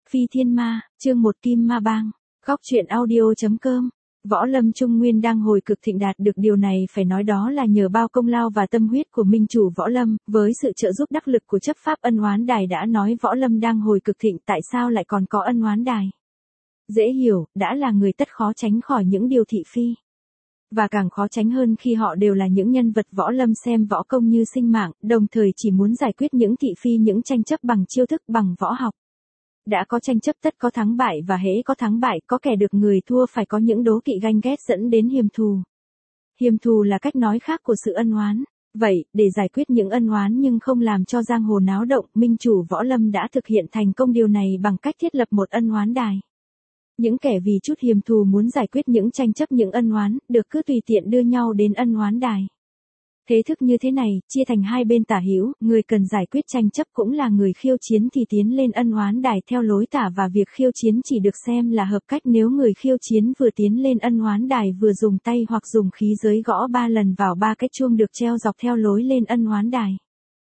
Phi Thiên Ma, chương 1 Kim Ma Bang, góc truyện audio.com. Võ Lâm Trung Nguyên đang hồi cực thịnh đạt được điều này phải nói đó là nhờ bao công lao và tâm huyết của minh chủ Võ Lâm, với sự trợ giúp đắc lực của chấp pháp ân oán đài đã nói Võ Lâm đang hồi cực thịnh tại sao lại còn có ân oán đài. Dễ hiểu, đã là người tất khó tránh khỏi những điều thị phi. Và càng khó tránh hơn khi họ đều là những nhân vật Võ Lâm xem võ công như sinh mạng, đồng thời chỉ muốn giải quyết những thị phi những tranh chấp bằng chiêu thức bằng võ học. Đã có tranh chấp tất có thắng bại và hễ có thắng bại có kẻ được người thua phải có những đố kỵ ganh ghét dẫn đến hiềm thù. Hiềm thù là cách nói khác của sự ân oán. Vậy, để giải quyết những ân oán nhưng không làm cho giang hồ náo động, minh chủ Võ Lâm đã thực hiện thành công điều này bằng cách thiết lập một ân oán đài. Những kẻ vì chút hiềm thù muốn giải quyết những tranh chấp những ân oán, được cứ tùy tiện đưa nhau đến ân oán đài. Thế thức như thế này, chia thành hai bên tả hữu, người cần giải quyết tranh chấp cũng là người khiêu chiến thì tiến lên ân oán đài theo lối tả và việc khiêu chiến chỉ được xem là hợp cách nếu người khiêu chiến vừa tiến lên ân oán đài vừa dùng tay hoặc dùng khí giới gõ 3 lần vào 3 cái chuông được treo dọc theo lối lên ân oán đài.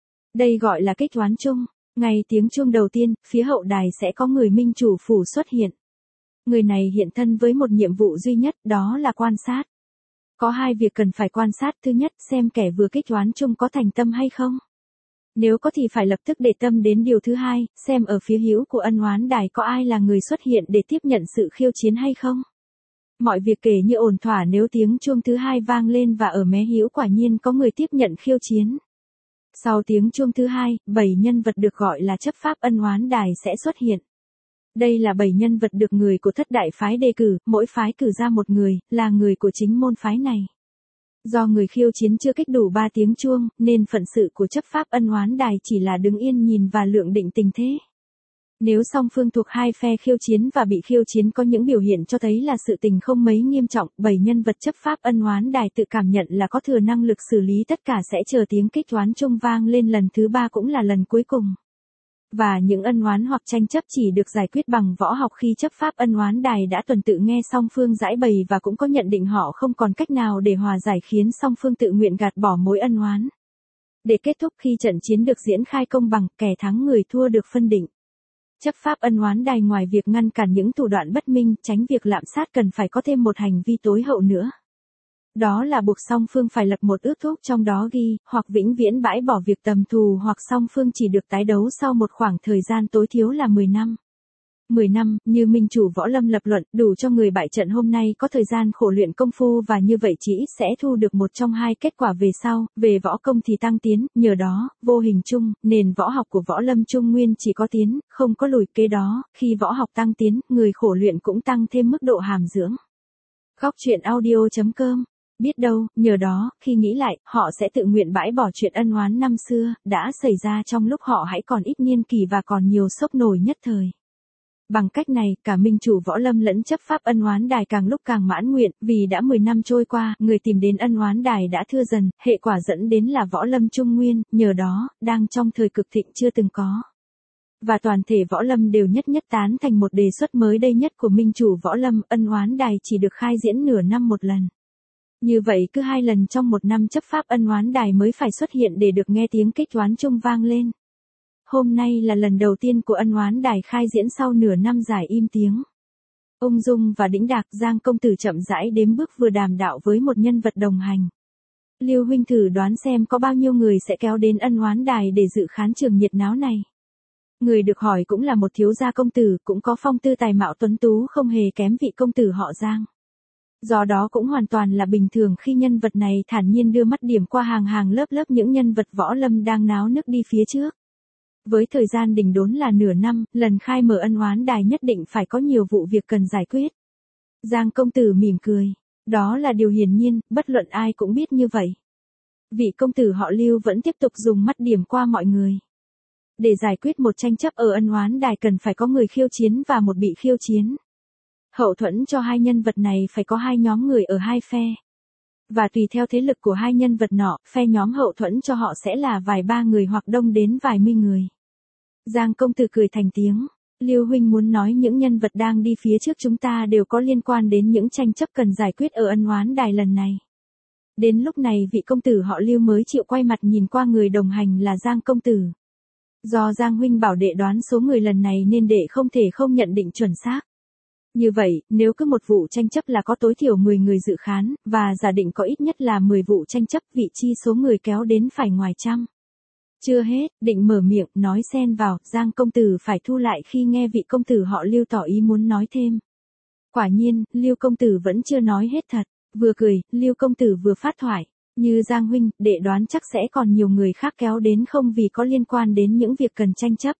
Đây gọi là kích oán chung. Ngay tiếng chuông đầu tiên, phía hậu đài sẽ có người minh chủ phủ xuất hiện. Người này hiện thân với một nhiệm vụ duy nhất, đó là quan sát. Có hai việc cần phải quan sát, thứ nhất, xem kẻ vừa kích oán chung có thành tâm hay không. Nếu có thì phải lập tức để tâm đến điều thứ hai, xem ở phía hữu của ân oán đài có ai là người xuất hiện để tiếp nhận sự khiêu chiến hay không. Mọi việc kể như ổn thỏa nếu tiếng chuông thứ hai vang lên và ở mé hữu quả nhiên có người tiếp nhận khiêu chiến. Sau tiếng chuông thứ hai, 7 nhân vật được gọi là chấp pháp ân oán đài sẽ xuất hiện. Đây là 7 nhân vật được người của thất đại phái đề cử, mỗi phái cử ra một người, là người của chính môn phái này. Do người khiêu chiến chưa kích đủ 3 tiếng chuông, nên phận sự của chấp pháp ân oán đài chỉ là đứng yên nhìn và lượng định tình thế. Nếu song phương thuộc hai phe khiêu chiến và bị khiêu chiến có những biểu hiện cho thấy là sự tình không mấy nghiêm trọng, 7 nhân vật chấp pháp ân oán đài tự cảm nhận là có thừa năng lực xử lý tất cả sẽ chờ tiếng kích oán chung vang lên lần thứ 3 cũng là lần cuối cùng. Và những ân oán hoặc tranh chấp chỉ được giải quyết bằng võ học khi chấp pháp ân oán đài đã tuần tự nghe song phương giải bày và cũng có nhận định họ không còn cách nào để hòa giải khiến song phương tự nguyện gạt bỏ mối ân oán. Để kết thúc khi trận chiến được diễn khai công bằng, kẻ thắng người thua được phân định. Chấp pháp ân oán đài ngoài việc ngăn cản những thủ đoạn bất minh, tránh việc lạm sát cần phải có thêm một hành vi tối hậu nữa. Đó là buộc song phương phải lập một ước thúc trong đó ghi, hoặc vĩnh viễn bãi bỏ việc tầm thù hoặc song phương chỉ được tái đấu sau một khoảng thời gian tối thiếu là 10 năm. 10 năm, như minh chủ Võ Lâm lập luận, đủ cho người bại trận hôm nay có thời gian khổ luyện công phu và như vậy chỉ ít sẽ thu được một trong hai kết quả về sau, về võ công thì tăng tiến, nhờ đó, vô hình chung, nền võ học của Võ Lâm Trung Nguyên chỉ có tiến, không có lùi kế đó, khi võ học tăng tiến, người khổ luyện cũng tăng thêm mức độ hàm dưỡng. Góc truyện audio.com. Biết đâu, nhờ đó, khi nghĩ lại, họ sẽ tự nguyện bãi bỏ chuyện ân oán năm xưa, đã xảy ra trong lúc họ hãy còn ít niên kỷ và còn nhiều sốc nổi nhất thời. Bằng cách này, cả minh chủ Võ Lâm lẫn chấp pháp ân oán đài càng lúc càng mãn nguyện, vì đã 10 năm trôi qua, người tìm đến ân oán đài đã thưa dần, hệ quả dẫn đến là Võ Lâm Trung Nguyên, nhờ đó, đang trong thời cực thịnh chưa từng có. Và toàn thể Võ Lâm đều nhất tán thành một đề xuất mới đây nhất của minh chủ Võ Lâm, ân oán đài chỉ được khai diễn nửa năm một lần. Như vậy cứ 2 lần trong một năm chấp pháp ân oán đài mới phải xuất hiện để được nghe tiếng kích oán chung vang lên. Hôm nay là lần đầu tiên của ân oán đài khai diễn sau nửa năm dài im tiếng. Ung dung và đĩnh đạc, Giang công tử chậm rãi đếm bước vừa đàm đạo với một nhân vật đồng hành. Lưu huynh thử đoán xem có bao nhiêu người sẽ kéo đến ân oán đài để dự khán trường nhiệt náo này. Người được hỏi cũng là một thiếu gia công tử, cũng có phong tư tài mạo tuấn tú không hề kém vị công tử họ Giang. Do đó cũng hoàn toàn là bình thường khi nhân vật này thản nhiên đưa mắt điểm qua hàng lớp những nhân vật Võ Lâm đang náo nức đi phía trước. Với thời gian đình đốn là nửa năm, lần khai mở ân oán đài nhất định phải có nhiều vụ việc cần giải quyết. Giang công tử mỉm cười. Đó là điều hiển nhiên, bất luận ai cũng biết như vậy. Vị công tử họ Lưu vẫn tiếp tục dùng mắt điểm qua mọi người. Để giải quyết một tranh chấp ở ân oán đài cần phải có người khiêu chiến và một bị khiêu chiến. Hậu thuẫn cho hai nhân vật này phải có hai nhóm người ở hai phe. Và tùy theo thế lực của hai nhân vật nọ, phe nhóm hậu thuẫn cho họ sẽ là vài ba người hoặc đông đến vài mươi người. Giang công tử cười thành tiếng. Lưu huynh muốn nói những nhân vật đang đi phía trước chúng ta đều có liên quan đến những tranh chấp cần giải quyết ở ân oán đài lần này. Đến lúc này vị công tử họ Lưu mới chịu quay mặt nhìn qua người đồng hành là Giang công tử. Do Giang huynh bảo đệ đoán số người lần này nên đệ không thể không nhận định chuẩn xác. Như vậy, nếu cứ một vụ tranh chấp là có tối thiểu 10 người dự khán, và giả định có ít nhất là 10 vụ tranh chấp, vị chi số người kéo đến phải ngoài trăm. Chưa hết, định mở miệng, nói xen vào, Giang công tử phải thu lại khi nghe vị công tử họ Lưu tỏ ý muốn nói thêm. Quả nhiên, Lưu công tử vẫn chưa nói hết thật, vừa cười, Lưu công tử vừa phát thoại. Như Giang huynh, đệ đoán chắc sẽ còn nhiều người khác kéo đến không vì có liên quan đến những việc cần tranh chấp.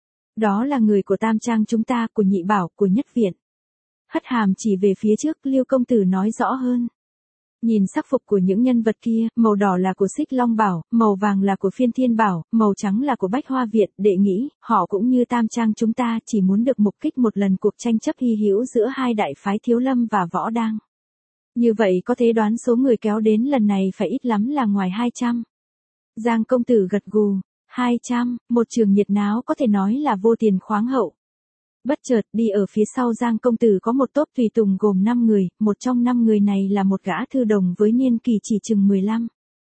Đó là người của Tam Trang chúng ta, của Nhị Bảo, của Nhất Viện. Hất hàm chỉ về phía trước, Lưu công tử nói rõ hơn. Nhìn sắc phục của những nhân vật kia, màu đỏ là của Xích Long Bảo, màu vàng là của Phiên Thiên Bảo, màu trắng là của Bách Hoa Viện, đệ nghĩ, họ cũng như Tam Trang chúng ta chỉ muốn được mục kích một lần cuộc tranh chấp hy hữu giữa hai đại phái Thiếu Lâm và Võ Đang. Như vậy có thể đoán số người kéo đến lần này phải ít lắm là ngoài 200. Giang công tử gật gù, 200, một trường nhiệt náo có thể nói là vô tiền khoáng hậu. Bất chợt, đi ở phía sau Giang công tử có một tốp tùy tùng gồm 5 người, một trong 5 người này là một gã thư đồng với niên kỳ chỉ chừng 15.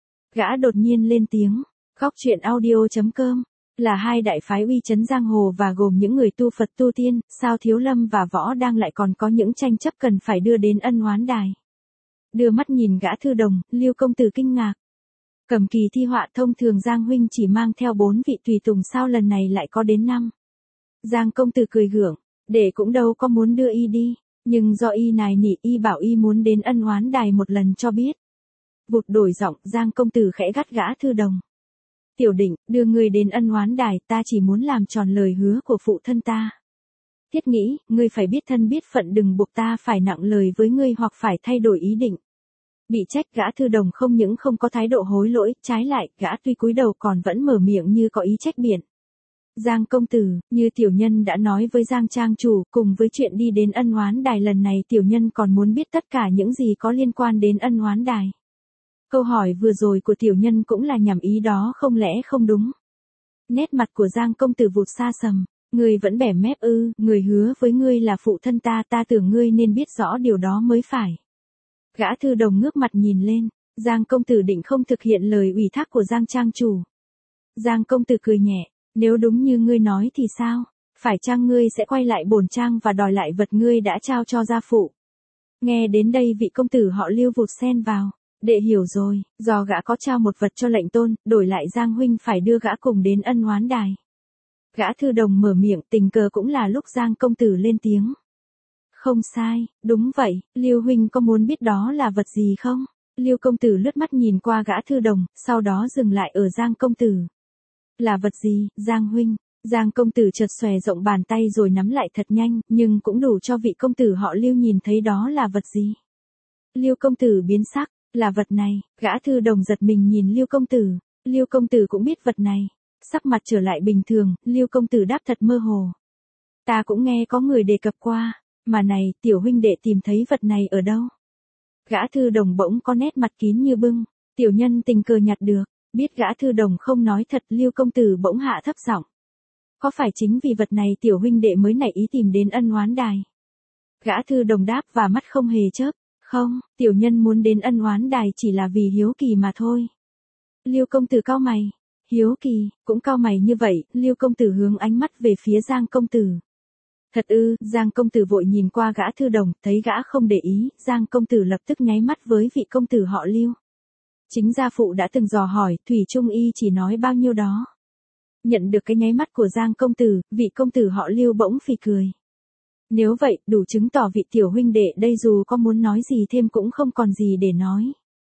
Gã đột nhiên lên tiếng, góc truyện audio.com, là hai đại phái uy chấn giang hồ và gồm những người tu Phật tu tiên, sao Thiếu Lâm và Võ Đang lại còn có những tranh chấp cần phải đưa đến ân oán đài. Đưa mắt nhìn gã thư đồng, Lưu công tử kinh ngạc. Cầm kỳ thi họa thông thường Giang huynh chỉ mang theo 4 vị tùy tùng sao lần này lại có đến 5. Giang công tử cười gượng, đệ cũng đâu có muốn đưa y đi, nhưng do y nài nỉ y bảo y muốn đến ân oán đài một lần cho biết. Vụt đổi giọng, Giang công tử khẽ gắt gã thư đồng. Tiểu Định, đưa ngươi đến ân oán đài, ta chỉ muốn làm tròn lời hứa của phụ thân ta. Thiết nghĩ, ngươi phải biết thân biết phận, đừng buộc ta phải nặng lời với ngươi hoặc phải thay đổi ý định. Bị trách, gã thư đồng không những không có thái độ hối lỗi, trái lại, gã tuy cúi đầu còn vẫn mở miệng như có ý trách biện. Giang công tử, như tiểu nhân đã nói với Giang trang chủ, cùng với chuyện đi đến ân oán đài lần này tiểu nhân còn muốn biết tất cả những gì có liên quan đến ân oán đài. Câu hỏi vừa rồi của tiểu nhân cũng là nhằm ý đó, không lẽ không đúng? Nét mặt của Giang công tử vụt xa sầm, ngươi vẫn bẻ mép ư? Người hứa với ngươi là phụ thân ta, ta tưởng ngươi nên biết rõ điều đó mới phải. Gã thư đồng ngước mặt nhìn lên, Giang công tử định không thực hiện lời ủy thác của Giang trang chủ. Giang công tử cười nhẹ, nếu đúng như ngươi nói thì sao? Phải chăng ngươi sẽ quay lại bổn trang và đòi lại vật ngươi đã trao cho gia phụ? Nghe đến đây vị công tử họ Lưu vụt xen vào. Đệ hiểu rồi, do gã có trao một vật cho lệnh tôn, đổi lại Giang huynh phải đưa gã cùng đến ân oán đài. Gã thư đồng mở miệng, tình cờ cũng là lúc Giang công tử lên tiếng. Không sai, đúng vậy, Lưu huynh có muốn biết đó là vật gì không? Lưu công tử lướt mắt nhìn qua gã thư đồng, sau đó dừng lại ở Giang công tử. Là vật gì, Giang huynh? Giang công tử chợt xòe rộng bàn tay rồi nắm lại thật nhanh, nhưng cũng đủ cho vị công tử họ Lưu nhìn thấy đó là vật gì. Lưu công tử biến sắc. Là vật này, gã thư đồng giật mình nhìn Lưu công tử. Lưu công tử cũng biết vật này. Sắc mặt trở lại bình thường, Lưu công tử đáp thật mơ hồ. Ta cũng nghe có người đề cập qua, mà này, tiểu huynh đệ tìm thấy vật này ở đâu? Gã thư đồng bỗng có nét mặt kín như bưng, tiểu nhân tình cờ nhặt được, biết gã thư đồng không nói thật, Lưu công tử bỗng hạ thấp giọng. Có phải chính vì vật này tiểu huynh đệ mới nảy ý tìm đến ân oán đài? Gã thư đồng đáp và mắt không hề chớp. Không, tiểu nhân muốn đến ân oán đài chỉ là vì hiếu kỳ mà thôi. Lưu công tử cau mày. Hiếu kỳ, cũng cau mày như vậy, Lưu công tử hướng ánh mắt về phía Giang công tử. Thật ư? Giang công tử vội nhìn qua gã thư đồng, thấy gã không để ý, Giang công tử lập tức nháy mắt với vị công tử họ Lưu. Chính gia phụ đã từng dò hỏi, thủy chung y chỉ nói bao nhiêu đó. Nhận được cái nháy mắt của Giang công tử, vị công tử họ Lưu bỗng phì cười. Nếu vậy, đủ chứng tỏ vị tiểu huynh đệ đây dù có muốn nói gì thêm cũng không còn gì để nói.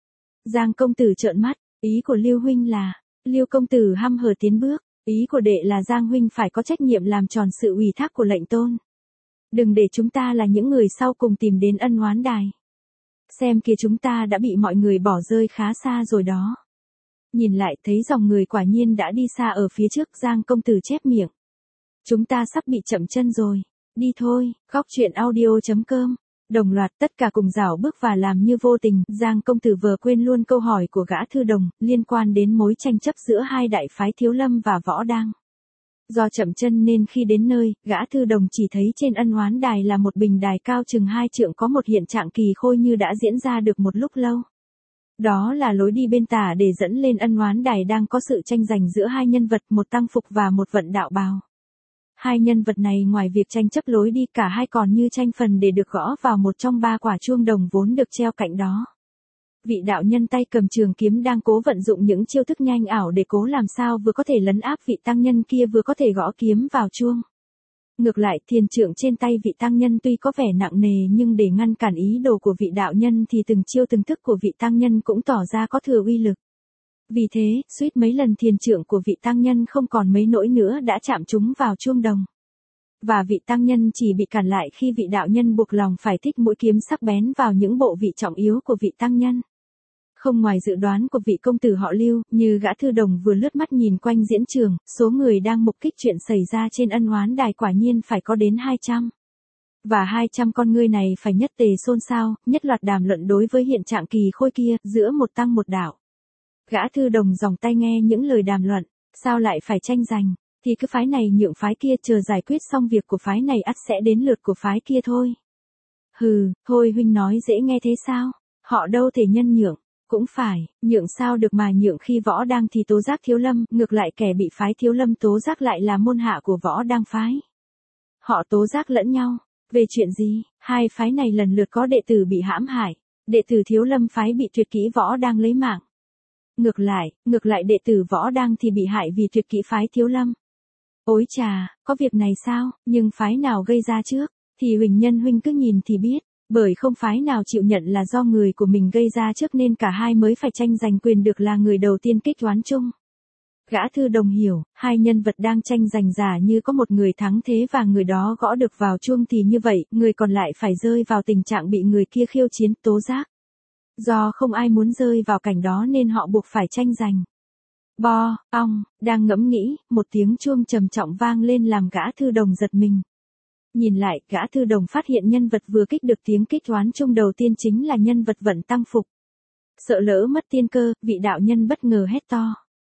Giang công tử trợn mắt, ý của Lưu huynh là, Lưu công tử hăm hở tiến bước, ý của đệ là Giang huynh phải có trách nhiệm làm tròn sự ủy thác của lệnh tôn. Đừng để chúng ta là những người sau cùng tìm đến ân oán đài. Xem kìa, chúng ta đã bị mọi người bỏ rơi khá xa rồi đó. Nhìn lại thấy dòng người quả nhiên đã đi xa ở phía trước, Giang công tử chép miệng. Chúng ta sắp bị chậm chân rồi. Đi thôi, góc truyện audio.com. Đồng loạt tất cả cùng rảo bước và làm như vô tình, Giang công tử vừa quên luôn câu hỏi của gã thư đồng, liên quan đến mối tranh chấp giữa hai đại phái Thiếu Lâm và Võ Đang. Do chậm chân nên khi đến nơi, gã thư đồng chỉ thấy trên ân oán đài là một bình đài cao chừng 2 trượng có một hiện trạng kỳ khôi như đã diễn ra được một lúc lâu. Đó là lối đi bên tả để dẫn lên ân oán đài đang có sự tranh giành giữa hai nhân vật, một tăng phục và một vận đạo bào. Hai nhân vật này ngoài việc tranh chấp lối đi, cả hai còn như tranh phần để được gõ vào một trong ba quả chuông đồng vốn được treo cạnh đó. Vị đạo nhân tay cầm trường kiếm đang cố vận dụng những chiêu thức nhanh ảo để cố làm sao vừa có thể lấn áp vị tăng nhân kia vừa có thể gõ kiếm vào chuông. Ngược lại, thiền trượng trên tay vị tăng nhân tuy có vẻ nặng nề nhưng để ngăn cản ý đồ của vị đạo nhân thì từng chiêu từng thức của vị tăng nhân cũng tỏ ra có thừa uy lực. Vì thế, suýt mấy lần thiền trượng của vị tăng nhân không còn mấy nỗi nữa đã chạm trúng vào chuông đồng. Và vị tăng nhân chỉ bị cản lại khi vị đạo nhân buộc lòng phải thích mũi kiếm sắc bén vào những bộ vị trọng yếu của vị tăng nhân. Không ngoài dự đoán của vị công tử họ Lưu, như gã thư đồng vừa lướt mắt nhìn quanh diễn trường, số người đang mục kích chuyện xảy ra trên ân oán đài quả nhiên phải có đến 200. Và 200 con ngươi này phải nhất tề xôn xao, nhất loạt đàm luận đối với hiện trạng kỳ khôi kia, giữa một tăng một đạo. Gã thư đồng giòng tay nghe những lời đàm luận, sao lại phải tranh giành, thì cứ phái này nhượng phái kia, chờ giải quyết xong việc của phái này ắt sẽ đến lượt của phái kia thôi. Hừ, thôi huynh nói dễ nghe thế sao, họ đâu thể nhân nhượng. Cũng phải, nhượng sao được mà nhượng khi võ đang thì tố giác Thiếu Lâm, ngược lại kẻ bị phái Thiếu Lâm tố giác lại là môn hạ của võ đang phái. Họ tố giác lẫn nhau, về chuyện gì, hai phái này lần lượt có đệ tử bị hãm hại, đệ tử Thiếu Lâm phái bị tuyệt kỹ võ đang lấy mạng. Ngược lại đệ tử võ đang thì bị hại vì tuyệt kỹ phái Thiếu Lâm. Ôi chà, có việc này sao, nhưng phái nào gây ra trước, thì huỳnh nhân huynh cứ nhìn thì biết. Bởi không phái nào chịu nhận là do người của mình gây ra trước nên cả hai mới phải tranh giành quyền được là người đầu tiên kích oán chung. Gã thư đồng hiểu, hai nhân vật đang tranh giành giả như có một người thắng thế và người đó gõ được vào chuông thì như vậy, người còn lại phải rơi vào tình trạng bị người kia khiêu chiến, tố giác. Do không ai muốn rơi vào cảnh đó nên họ buộc phải tranh giành. Bo, ong, đang ngẫm nghĩ, một tiếng chuông trầm trọng vang lên làm gã thư đồng giật mình. Nhìn lại, gã thư đồng phát hiện nhân vật vừa kích được tiếng kích oán chung đầu tiên chính là nhân vật vận tăng phục. Sợ lỡ mất tiên cơ, vị đạo nhân bất ngờ hét to.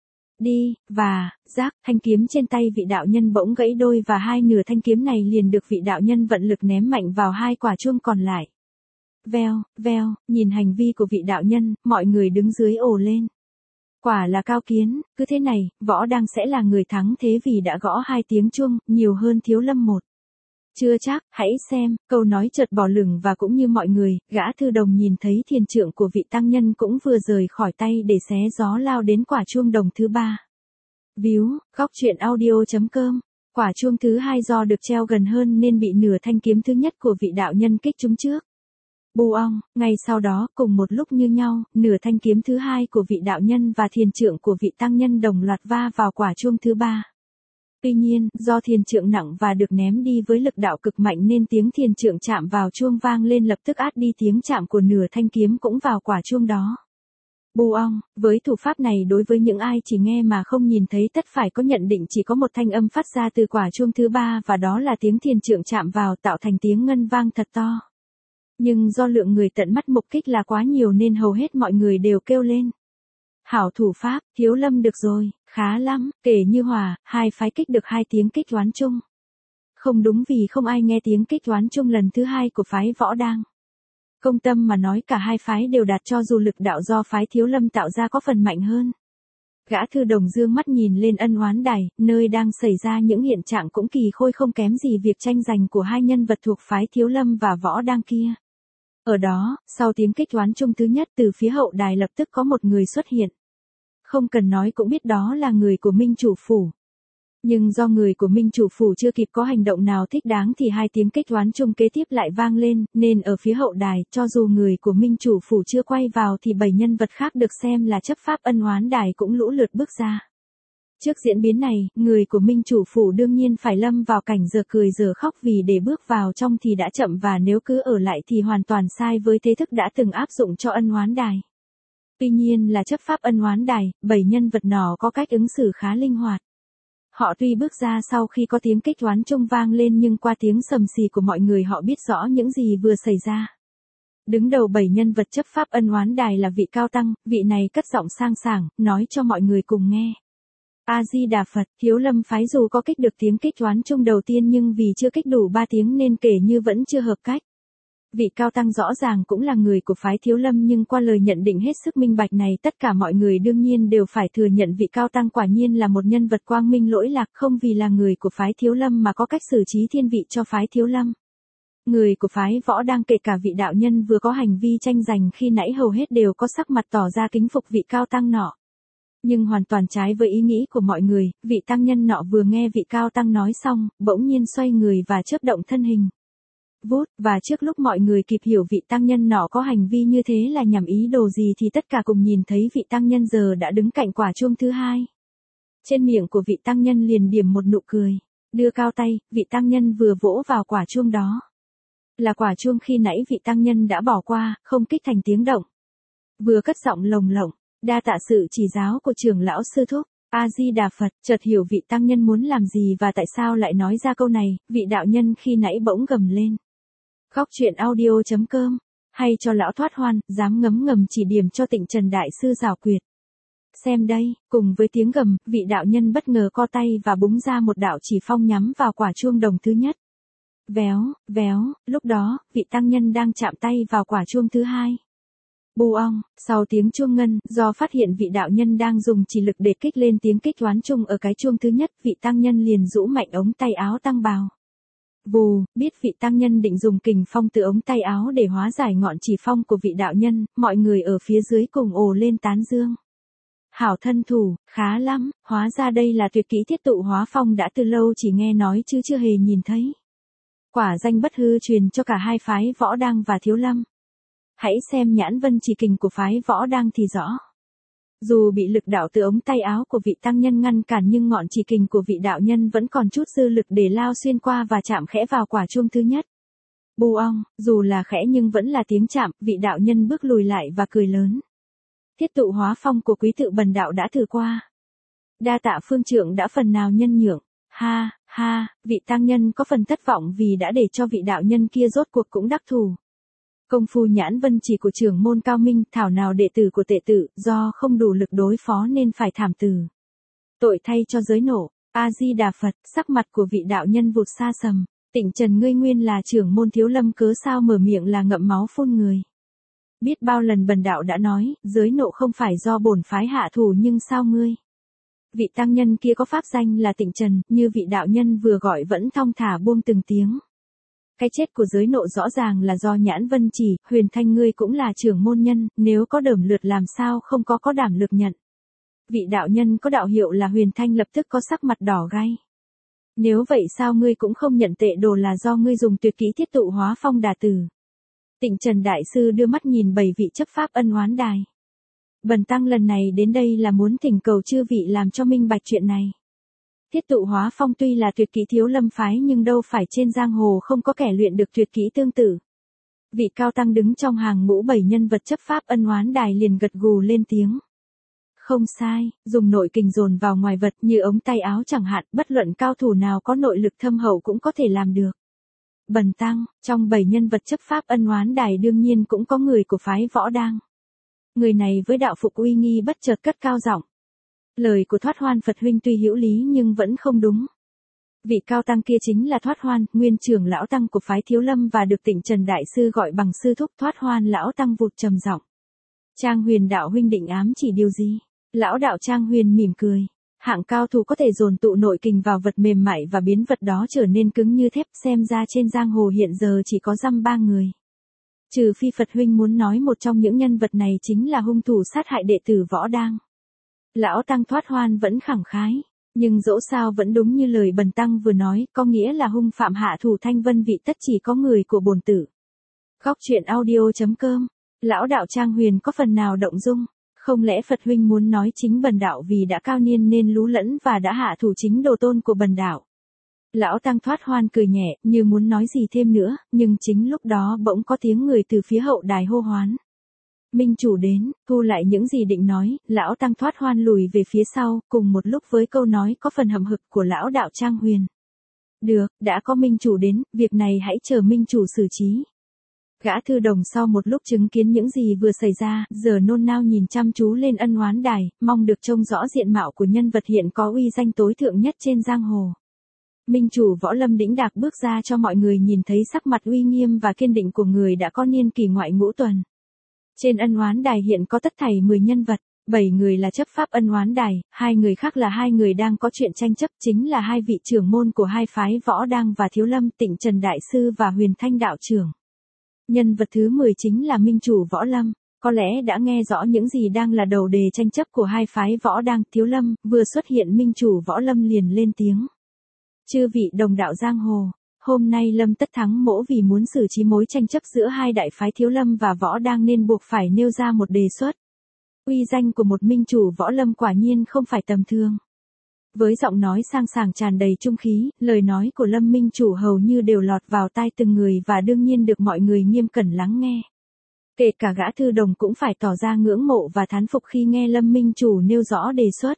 Đi, và, rác, thanh kiếm trên tay vị đạo nhân bỗng gãy đôi và hai nửa thanh kiếm này liền được vị đạo nhân vận lực ném mạnh vào hai quả chuông còn lại. Veo, veo, nhìn hành vi của vị đạo nhân, mọi người đứng dưới ồ lên. Quả là cao kiến, cứ thế này, võ đang sẽ là người thắng thế vì đã gõ hai tiếng chuông, nhiều hơn Thiếu Lâm một. Chưa chắc, hãy xem, câu nói chợt bỏ lửng và cũng như mọi người, gã thư đồng nhìn thấy thiền trượng của vị tăng nhân cũng vừa rời khỏi tay để xé gió lao đến quả chuông đồng thứ ba. Víu, góc truyện audio.com, quả chuông thứ hai do được treo gần hơn nên bị nửa thanh kiếm thứ nhất của vị đạo nhân kích trúng trước. Bù ong, ngay sau đó, cùng một lúc như nhau, nửa thanh kiếm thứ hai của vị đạo nhân và thiền trượng của vị tăng nhân đồng loạt va vào quả chuông thứ ba. Tuy nhiên, do thiền trượng nặng và được ném đi với lực đạo cực mạnh nên tiếng thiền trượng chạm vào chuông vang lên lập tức át đi tiếng chạm của nửa thanh kiếm cũng vào quả chuông đó. Bù ong, với thủ pháp này đối với những ai chỉ nghe mà không nhìn thấy tất phải có nhận định chỉ có một thanh âm phát ra từ quả chuông thứ ba và đó là tiếng thiền trượng chạm vào tạo thành tiếng ngân vang thật to. Nhưng do lượng người tận mắt mục kích là quá nhiều nên hầu hết mọi người đều kêu lên. Hảo thủ pháp, Thiếu Lâm được rồi, khá lắm, kể như hòa, hai phái kích được hai tiếng kích oán chung. Không đúng vì không ai nghe tiếng kích oán chung lần thứ hai của phái võ đang. Công tâm mà nói cả hai phái đều đạt cho dù lực đạo do phái Thiếu Lâm tạo ra có phần mạnh hơn. Gã thư đồng dương mắt nhìn lên ân oán đài, nơi đang xảy ra những hiện trạng cũng kỳ khôi không kém gì việc tranh giành của hai nhân vật thuộc phái Thiếu Lâm và võ đang kia. Ở đó, sau tiếng kích oán chung thứ nhất từ phía hậu đài lập tức có một người xuất hiện. Không cần nói cũng biết đó là người của Minh Chủ Phủ. Nhưng do người của Minh Chủ Phủ chưa kịp có hành động nào thích đáng thì hai tiếng kích oán chung kế tiếp lại vang lên, nên ở phía hậu đài, cho dù người của Minh Chủ Phủ chưa quay vào thì 7 nhân vật khác được xem là chấp pháp ân oán đài cũng lũ lượt bước ra. Trước diễn biến này, người của Minh Chủ Phủ đương nhiên phải lâm vào cảnh giờ cười giờ khóc vì để bước vào trong thì đã chậm và nếu cứ ở lại thì hoàn toàn sai với thế thức đã từng áp dụng cho ân oán đài. Tuy nhiên là chấp pháp ân oán đài, 7 nhân vật nọ có cách ứng xử khá linh hoạt. Họ tuy bước ra sau khi có tiếng kích oán chung vang lên nhưng qua tiếng sầm xì của mọi người họ biết rõ những gì vừa xảy ra. Đứng đầu 7 nhân vật chấp pháp ân oán đài là vị cao tăng, vị này cất giọng sang sảng, nói cho mọi người cùng nghe. A-di-đà Phật, Thiếu Lâm phái dù có kích được tiếng kích oán chung đầu tiên nhưng vì chưa kích đủ 3 tiếng nên kể như vẫn chưa hợp cách. Vị cao tăng rõ ràng cũng là người của phái Thiếu Lâm, nhưng qua lời nhận định hết sức minh bạch này, tất cả mọi người đương nhiên đều phải thừa nhận vị cao tăng quả nhiên là một nhân vật quang minh lỗi lạc, không vì là người của phái Thiếu Lâm mà có cách xử trí thiên vị cho phái Thiếu Lâm. Người của phái Võ đang, kể cả vị đạo nhân vừa có hành vi tranh giành khi nãy, hầu hết đều có sắc mặt tỏ ra kính phục vị cao tăng nọ. Nhưng hoàn toàn trái với ý nghĩ của mọi người, vị tăng nhân nọ vừa nghe vị cao tăng nói xong, bỗng nhiên xoay người và chớp động thân hình. Vút, và trước lúc mọi người kịp hiểu vị tăng nhân nọ có hành vi như thế là nhằm ý đồ gì thì tất cả cùng nhìn thấy vị tăng nhân giờ đã đứng cạnh quả chuông thứ hai. Trên miệng của vị tăng nhân liền điểm một nụ cười, đưa cao tay, vị tăng nhân vừa vỗ vào quả chuông đó. Là quả chuông khi nãy vị tăng nhân đã bỏ qua, không kích thành tiếng động. Vừa cất giọng lồng lộng, đa tạ sự chỉ giáo của trưởng lão sư thúc. A Di Đà Phật. Chợt hiểu vị tăng nhân muốn làm gì và tại sao lại nói ra câu này, vị đạo nhân khi nãy bỗng gầm lên. Góc truyện audio.com. Hay cho lão thoát hoan, dám ngấm ngầm chỉ điểm cho Tịnh Trần đại sư giảo quyệt. Xem đây, cùng với tiếng gầm, vị đạo nhân bất ngờ co tay và búng ra một đạo chỉ phong nhắm vào quả chuông đồng thứ nhất. Véo, véo, lúc đó, vị tăng nhân đang chạm tay vào quả chuông thứ hai. Bù ong, sau tiếng chuông ngân, do phát hiện vị đạo nhân đang dùng chỉ lực để kích lên tiếng kích toán chung ở cái chuông thứ nhất, vị tăng nhân liền rũ mạnh ống tay áo tăng bào. Vù, biết vị tăng nhân định dùng kình phong từ ống tay áo để hóa giải ngọn chỉ phong của vị đạo nhân, mọi người ở phía dưới cùng ồ lên tán dương. Hảo thân thủ, khá lắm, hóa ra đây là tuyệt kỹ thiết tụ hóa phong đã từ lâu chỉ nghe nói chứ chưa hề nhìn thấy. Quả danh bất hư truyền cho cả hai phái Võ Đang và Thiếu Lâm. Hãy xem nhãn vân chỉ kình của phái Võ Đang thì rõ. Dù bị lực đạo từ ống tay áo của vị tăng nhân ngăn cản nhưng ngọn chỉ kình của vị đạo nhân vẫn còn chút dư lực để lao xuyên qua và chạm khẽ vào quả chuông thứ nhất. Bù ong, dù là khẽ nhưng vẫn là tiếng chạm, vị đạo nhân bước lùi lại và cười lớn. Thiết tụ hóa phong của quý tự Bần đạo đã thử qua. Đa tạ phương trượng đã phần nào nhân nhượng. Ha, ha, vị tăng nhân có phần thất vọng vì đã để cho vị đạo nhân kia rốt cuộc cũng đắc thủ. Công phu nhãn vân chỉ của trưởng môn cao minh, thảo nào đệ tử của tệ tử, do không đủ lực đối phó nên phải thảm tử. Tội thay cho giới nộ. A Di Đà Phật. Sắc mặt của vị đạo nhân vụt xa sầm. Tịnh Trần ngươi nguyên là trưởng môn Thiếu Lâm, cớ sao mở miệng là ngậm máu phun người. Biết bao lần Bần đạo đã nói, giới nộ không phải do bổn phái hạ thủ, nhưng sao ngươi? Vị tăng nhân kia có pháp danh là Tịnh Trần, như vị đạo nhân vừa gọi vẫn thong thả buông từng tiếng. Cái chết của giới nộ rõ ràng là do nhãn vân chỉ, Huyền Thanh ngươi cũng là trưởng môn nhân, nếu có đởm lượt làm sao không có đảm lực nhận. Vị đạo nhân có đạo hiệu là Huyền Thanh lập tức có sắc mặt đỏ gay. Nếu vậy sao ngươi cũng không nhận tệ đồ là do ngươi dùng tuyệt kỹ thiết tụ hóa phong đà tử. Tịnh Trần đại sư đưa mắt nhìn 7 vị chấp pháp ân oán đài. Bần tăng lần này đến đây là muốn thỉnh cầu chư vị làm cho minh bạch chuyện này. Thiết tụ hóa phong tuy là tuyệt kỹ Thiếu Lâm phái nhưng đâu phải trên giang hồ không có kẻ luyện được tuyệt kỹ tương tự. Vị cao tăng đứng trong hàng ngũ 7 nhân vật chấp pháp ân oán đài liền gật gù lên tiếng. Không sai, dùng nội kình dồn vào ngoài vật như ống tay áo chẳng hạn, bất luận cao thủ nào có nội lực thâm hậu cũng có thể làm được. Bần tăng, trong 7 nhân vật chấp pháp ân oán đài đương nhiên cũng có người của phái Võ Đang. Người này với đạo phục uy nghi bất chợt cất cao giọng. Lời của Thoát Hoan Phật huynh tuy hữu lý nhưng vẫn không đúng. Vị cao tăng kia chính là Thoát Hoan, nguyên trưởng lão tăng của phái Thiếu Lâm và được Tịnh Trần đại sư gọi bằng sư thúc. Thoát Hoan lão tăng vụt trầm giọng. Trang Huyền đạo huynh định ám chỉ điều gì? Lão đạo Trang Huyền mỉm cười. Hạng cao thủ có thể dồn tụ nội kình vào vật mềm mại và biến vật đó trở nên cứng như thép, xem ra trên giang hồ hiện giờ chỉ có dăm 3 người. Trừ phi Phật huynh muốn nói một trong những nhân vật này chính là hung thủ sát hại đệ tử Võ Đang. Lão tăng Thoát Hoan vẫn khẳng khái, nhưng dẫu sao vẫn đúng như lời bần tăng vừa nói, có nghĩa là hung phạm hạ thủ Thanh Vân vị tất chỉ có người của bổn tử. Góc truyện audio.com. Lão đạo Trang Huyền có phần nào động dung, không lẽ Phật huynh muốn nói chính bần đạo vì đã cao niên nên lú lẫn và đã hạ thủ chính đồ tôn của bần đạo? Lão tăng Thoát Hoan cười nhẹ, như muốn nói gì thêm nữa, nhưng chính lúc đó bỗng có tiếng người từ phía hậu đài hô hoán. Minh chủ đến, thu lại những gì định nói, lão tăng Thoát Hoan lùi về phía sau, cùng một lúc với câu nói có phần hậm hực của lão đạo Trang Huyền. Được, đã có minh chủ đến, việc này hãy chờ minh chủ xử trí. Gã thư đồng sau một lúc chứng kiến những gì vừa xảy ra, giờ nôn nao nhìn chăm chú lên ân oán đài, mong được trông rõ diện mạo của nhân vật hiện có uy danh tối thượng nhất trên giang hồ. Minh chủ Võ Lâm đĩnh đạc bước ra cho mọi người nhìn thấy sắc mặt uy nghiêm và kiên định của người đã có niên kỳ ngoại ngũ tuần. Trên ân oán đài hiện có tất thảy 10 nhân vật, 7 người là chấp pháp ân oán đài, 2 người khác là 2 người đang có chuyện tranh chấp, chính là 2 vị trưởng môn của 2 phái Võ Đăng và Thiếu Lâm, Tịnh Trần Đại Sư và Huyền Thanh Đạo Trưởng. Nhân vật thứ 10 chính là Minh chủ Võ Lâm. Có lẽ đã nghe rõ những gì đang là đầu đề tranh chấp của 2 phái Võ Đăng, Thiếu Lâm, vừa xuất hiện Minh chủ Võ Lâm liền lên tiếng. Chư vị đồng đạo giang hồ, hôm nay Lâm Tất Thắng mỗ vì muốn xử trí mối tranh chấp giữa 2 đại phái Thiếu Lâm và Võ Đăng nên buộc phải nêu ra một đề xuất. Uy danh của một minh chủ Võ Lâm quả nhiên không phải tầm thường. Với giọng nói sang sảng tràn đầy trung khí, lời nói của Lâm minh chủ hầu như đều lọt vào tai từng người và đương nhiên được mọi người nghiêm cẩn lắng nghe. Kể cả gã thư đồng cũng phải tỏ ra ngưỡng mộ và thán phục khi nghe Lâm minh chủ nêu rõ đề xuất.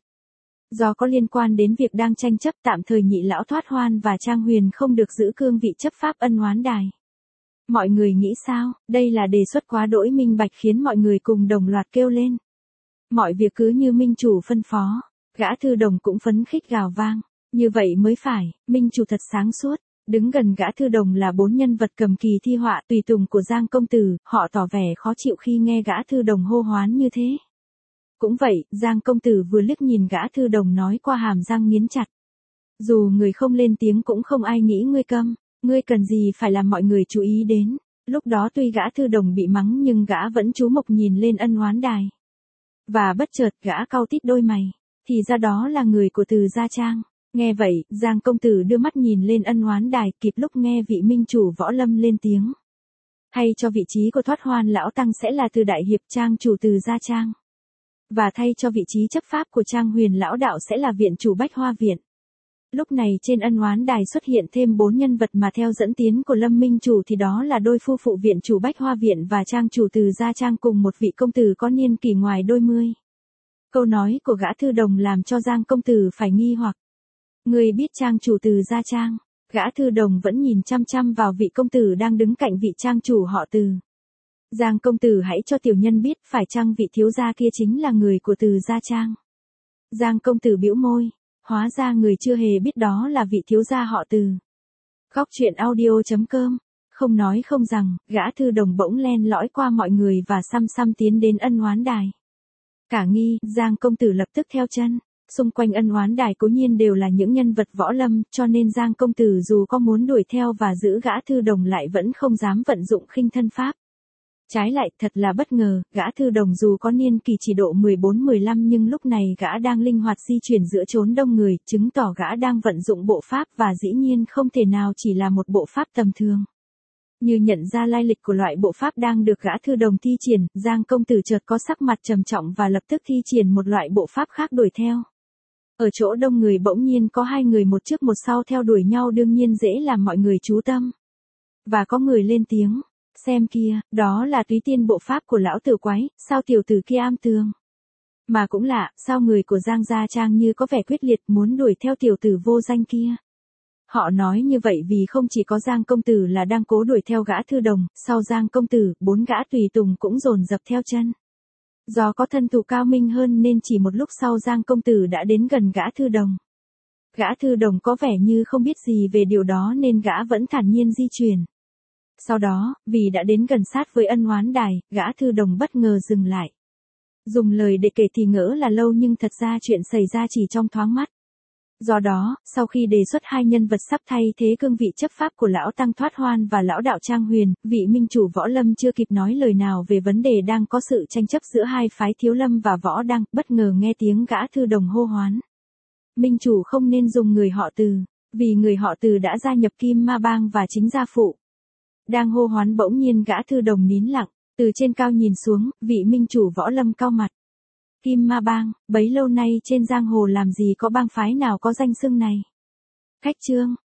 Do có liên quan đến việc đang tranh chấp, tạm thời Nhị lão Thoát Hoan và Trang Huyền không được giữ cương vị chấp pháp ân oán đài. Mọi người nghĩ sao? Đây là đề xuất quá đỗi minh bạch khiến mọi người cùng đồng loạt kêu lên. Mọi việc cứ như minh chủ phân phó, gã thư đồng cũng phấn khích gào vang. Như vậy mới phải, minh chủ thật sáng suốt. Đứng gần gã thư đồng là 4 nhân vật cầm kỳ thi họa tùy tùng của Giang công tử, họ tỏ vẻ khó chịu khi nghe gã thư đồng hô hoán như thế. Cũng vậy, Giang công tử vừa liếc nhìn gã thư đồng nói qua hàm răng nghiến chặt. Dù người không lên tiếng cũng không ai nghĩ ngươi câm, ngươi cần gì phải làm mọi người chú ý đến. Lúc đó tuy gã thư đồng bị mắng nhưng gã vẫn chú mục nhìn lên ân oán đài. Và bất chợt gã cau tít đôi mày, thì ra đó là người của Từ Gia Trang. Nghe vậy, Giang công tử đưa mắt nhìn lên ân oán đài, kịp lúc nghe vị minh chủ Võ Lâm lên tiếng. Thay cho vị trí của Thoát Hoan lão tăng sẽ là Từ Đại Hiệp Trang chủ Từ Gia Trang. Và thay cho vị trí chấp pháp của Trang Huyền lão đạo sẽ là viện chủ Bách Hoa Viện. Lúc này trên ân oán đài xuất hiện thêm 4 nhân vật mà theo dẫn tiến của Lâm minh chủ thì đó là đôi phu phụ viện chủ Bách Hoa Viện và Trang chủ Từ Gia Trang cùng một vị công tử có niên kỷ ngoài đôi mươi. Câu nói của gã thư đồng làm cho Giang công tử phải nghi hoặc. Người biết Trang chủ Từ Gia Trang? Gã thư đồng vẫn nhìn chăm chăm vào vị công tử đang đứng cạnh vị trang chủ họ Từ. Giang công tử hãy cho tiểu nhân biết phải chăng vị thiếu gia kia chính là người của Từ Gia Trang. Giang công tử bĩu môi, hóa ra người chưa hề biết đó là vị thiếu gia họ Từ. Góc truyện audio.com, không nói không rằng, gã thư đồng bỗng len lỏi qua mọi người và xăm xăm tiến đến ân oán đài. Cả nghi, Giang công tử lập tức theo chân. Xung quanh ân oán đài cố nhiên đều là những nhân vật võ lâm, cho nên Giang công tử dù có muốn đuổi theo và giữ gã thư đồng lại vẫn không dám vận dụng khinh thân pháp. Trái lại, thật là bất ngờ, gã thư đồng dù có niên kỳ chỉ độ 14-15 nhưng lúc này gã đang linh hoạt di chuyển giữa chốn đông người, chứng tỏ gã đang vận dụng bộ pháp và dĩ nhiên không thể nào chỉ là một bộ pháp tầm thường. Như nhận ra lai lịch của loại bộ pháp đang được gã thư đồng thi triển, Giang công tử chợt có sắc mặt trầm trọng và lập tức thi triển một loại bộ pháp khác đuổi theo. Ở chỗ đông người bỗng nhiên có 2 người một trước một sau theo đuổi nhau đương nhiên dễ làm mọi người chú tâm. Và có người lên tiếng, xem kia, đó là túy tiên bộ pháp của lão tử quái, sao tiểu tử kia am tường. Mà cũng lạ, sao người của Giang Gia Trang như có vẻ quyết liệt muốn đuổi theo tiểu tử vô danh kia. Họ nói như vậy vì không chỉ có Giang công tử là đang cố đuổi theo gã thư đồng, sau Giang công tử, 4 gã tùy tùng cũng dồn dập theo chân. Do có thân thủ cao minh hơn nên chỉ một lúc sau Giang công tử đã đến gần gã thư đồng. Gã thư đồng có vẻ như không biết gì về điều đó nên gã vẫn thản nhiên di chuyển. Sau đó, vì đã đến gần sát với ân oán đài, gã thư đồng bất ngờ dừng lại. Dùng lời để kể thì ngỡ là lâu nhưng thật ra chuyện xảy ra chỉ trong thoáng mắt. Do đó, sau khi đề xuất 2 nhân vật sắp thay thế cương vị chấp pháp của lão tăng Thoát Hoan và lão đạo Trang Huyền, vị minh chủ Võ Lâm chưa kịp nói lời nào về vấn đề đang có sự tranh chấp giữa 2 phái Thiếu Lâm và Võ Đăng, bất ngờ nghe tiếng gã thư đồng hô hoán. Minh chủ không nên dùng người họ Từ, vì người họ Từ đã gia nhập Kim Ma Bang và chính gia phụ. Đang hô hoán bỗng nhiên gã thư đồng nín lặng, từ trên cao nhìn xuống, vị minh chủ Võ Lâm cau mặt. Kim Ma Bang, bấy lâu nay trên giang hồ làm gì có bang phái nào có danh xưng này. Khách trương,